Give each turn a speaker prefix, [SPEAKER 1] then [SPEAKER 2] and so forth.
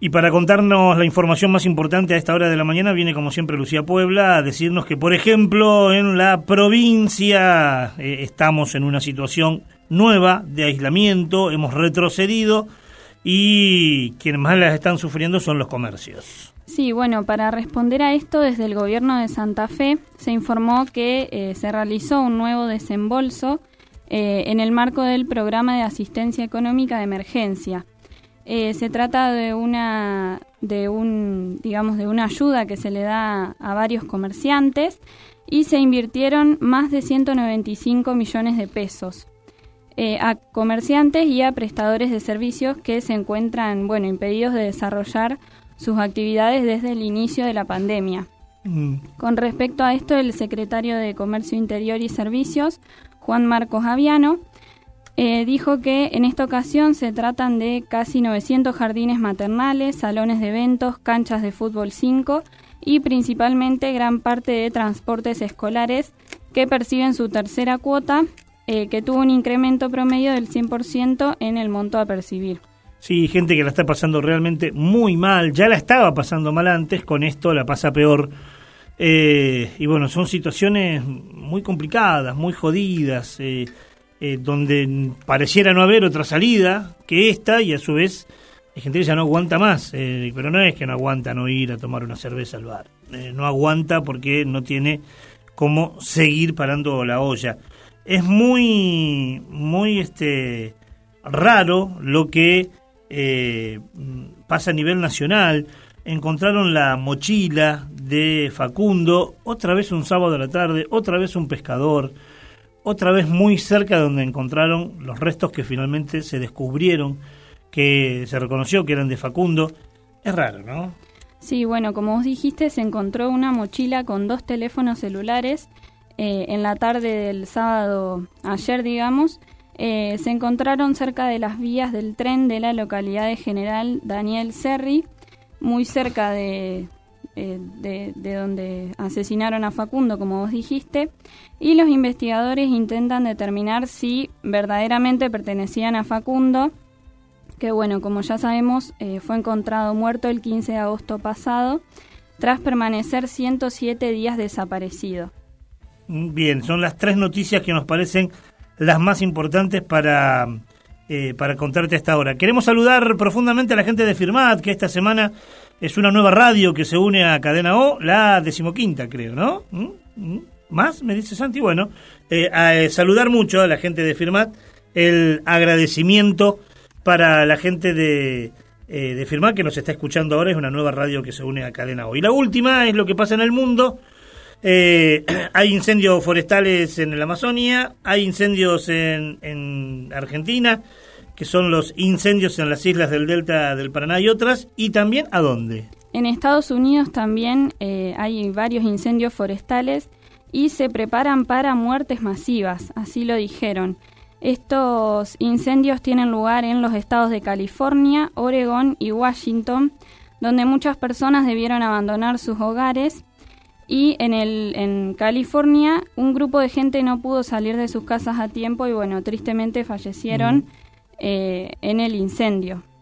[SPEAKER 1] Y para contarnos la información más importante a esta hora de la mañana viene como siempre Lucía Puebla a decirnos que, por ejemplo, en la provincia estamos en una situación nueva de aislamiento, hemos retrocedido y quienes más las están sufriendo son los comercios.
[SPEAKER 2] Sí, bueno, para responder a esto, desde el gobierno de Santa Fe se informó que se realizó un nuevo desembolso en el marco del programa de asistencia económica de emergencia. Se trata de una ayuda que se le da a varios comerciantes y se invirtieron más de 195 millones de pesos a comerciantes y a prestadores de servicios que se encuentran, impedidos de desarrollar sus actividades desde el inicio de la pandemia. Con respecto a esto, el secretario de Comercio Interior y Servicios, Juan Marcos Aviano, dijo que en esta ocasión se tratan de casi 900 jardines maternales, salones de eventos, canchas de fútbol 5 y principalmente gran parte de transportes escolares que perciben su tercera cuota, que tuvo un incremento promedio del 100% en el monto a percibir.
[SPEAKER 1] Sí, gente que la está pasando realmente muy mal, ya la estaba pasando mal antes, con esto la pasa peor. Y bueno, son situaciones muy complicadas, muy jodidas, donde pareciera no haber otra salida que esta, y a su vez hay gente que ya no aguanta más, pero no es que no aguanta no ir a tomar una cerveza al bar, no aguanta porque no tiene cómo seguir parando la olla. Es muy raro lo que pasa a nivel nacional. Encontraron la mochila de Facundo, otra vez un sábado a la tarde, otra vez un pescador, otra vez muy cerca de donde encontraron los restos que finalmente se descubrieron, que se reconoció que eran de Facundo. Es raro, ¿no?
[SPEAKER 2] Sí, bueno, como vos dijiste, se encontró una mochila con 2 teléfonos celulares en la tarde del sábado, ayer digamos. Se encontraron cerca de las vías del tren de la localidad de General Daniel Serri, muy cerca de donde asesinaron a Facundo, como vos dijiste, y los investigadores intentan determinar si verdaderamente pertenecían a Facundo, que bueno, como ya sabemos, fue encontrado muerto el 15 de agosto pasado, tras permanecer 107 días desaparecido.
[SPEAKER 1] Bien, son las 3 noticias que nos parecen las más importantes para contarte a esta hora. Queremos saludar profundamente a la gente de Firmat, que esta semana es una nueva radio que se une a Cadena O, la 15ª, creo, ¿no? ¿Más? Me dice Santi. Bueno, saludar mucho a la gente de Firmat, el agradecimiento para la gente de Firmat que nos está escuchando ahora. Es una nueva radio que se une a Cadena O. Y la última es lo que pasa en el mundo. Hay incendios forestales en la Amazonia, hay incendios en Argentina, que son los incendios en las islas del Delta del Paraná y otras, y también ¿a dónde?
[SPEAKER 2] En Estados Unidos también hay varios incendios forestales y se preparan para muertes masivas, así lo dijeron. Estos incendios tienen lugar en los estados de California, Oregón y Washington, donde muchas personas debieron abandonar sus hogares. Y en California un grupo de gente no pudo salir de sus casas a tiempo y bueno, tristemente fallecieron en el incendio.